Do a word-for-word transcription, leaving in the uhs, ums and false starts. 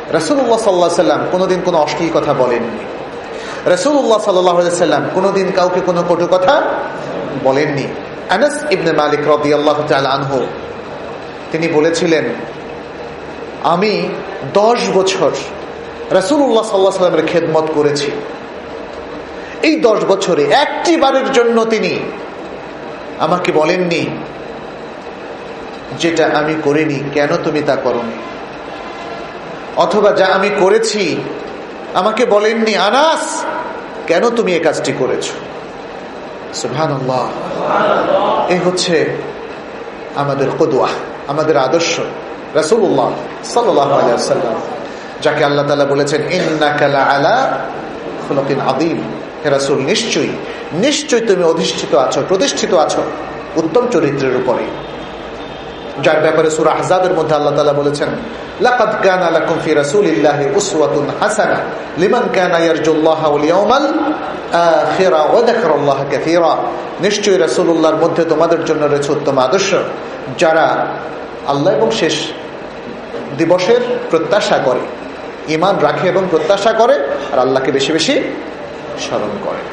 রাসূলুল্লাহ সাল্লাল্লাহু আলাইহি সাল্লাম কোনোদিন কোনো অশ্লীল কথা বলেননি। রাসূলুল্লাহ সাল্লাল্লাহু আলাইহি সাল্লাম কোনোদিন কাউকে কোনো কটু কথা বলেননি। আনাস ইবনে মালিক রাদিয়াল্লাহু তাআলা আনহু তিনি বলেছিলেন, আমি দশ বছর রাসূলুল্লাহ সাল্লাল্লাহু আলাইহি সাল্লামের খেদমত করেছি। এই দশ বছরে একটি বারের জন্য তিনি আমাকে বলেননি যেটা আমি করিনি কেন তুমি তা করোনি, অথবা যা আমি করেছি আমাকে বলেননি আনাস কেন তুমি এই কাজটি করেছো। সুবহানাল্লাহ। এই হচ্ছে আমাদের কুদওয়া, আমাদের আদর্শ রাসূলুল্লাহ সাল্লাল্লাহু আলাইহি ওয়াসাল্লাম, যাকে আল্লাহ তাআলা বলেছেন ইন্নাকা লাআলা খুলুকিন আযীম। হে রাসূল, নিশ্চয়ই নিশ্চয়ই তুমি অধিষ্ঠিত আছো, প্রতিষ্ঠিত আছো উত্তম চরিত্রের উপরে, যার ব্যাপারে সূরা আহজাবের মধ্যে আল্লাহ তাআলা বলেছেন লাকাদ কানা লাকুম ফি রাসূলিল্লাহি উসওয়াতুন হাসানাহ লিমান কানা ইয়ারজুল্লাহা ওয়াল ইয়াউমাল আখিরা ওয়া যাকারাল্লাহা কাসীরা। নিশ্চয়ই রাসূলুল্লাহর মধ্যে তোমাদের জন্য রয়েছে উত্তম আদর্শ যারা আল্লাহ এবং শেষ দিবসের প্রত্যাশা করে, ঈমান রাখে এবং প্রত্যাশা করে, আর আল্লাহকে বেশি বেশি স্মরণ করে।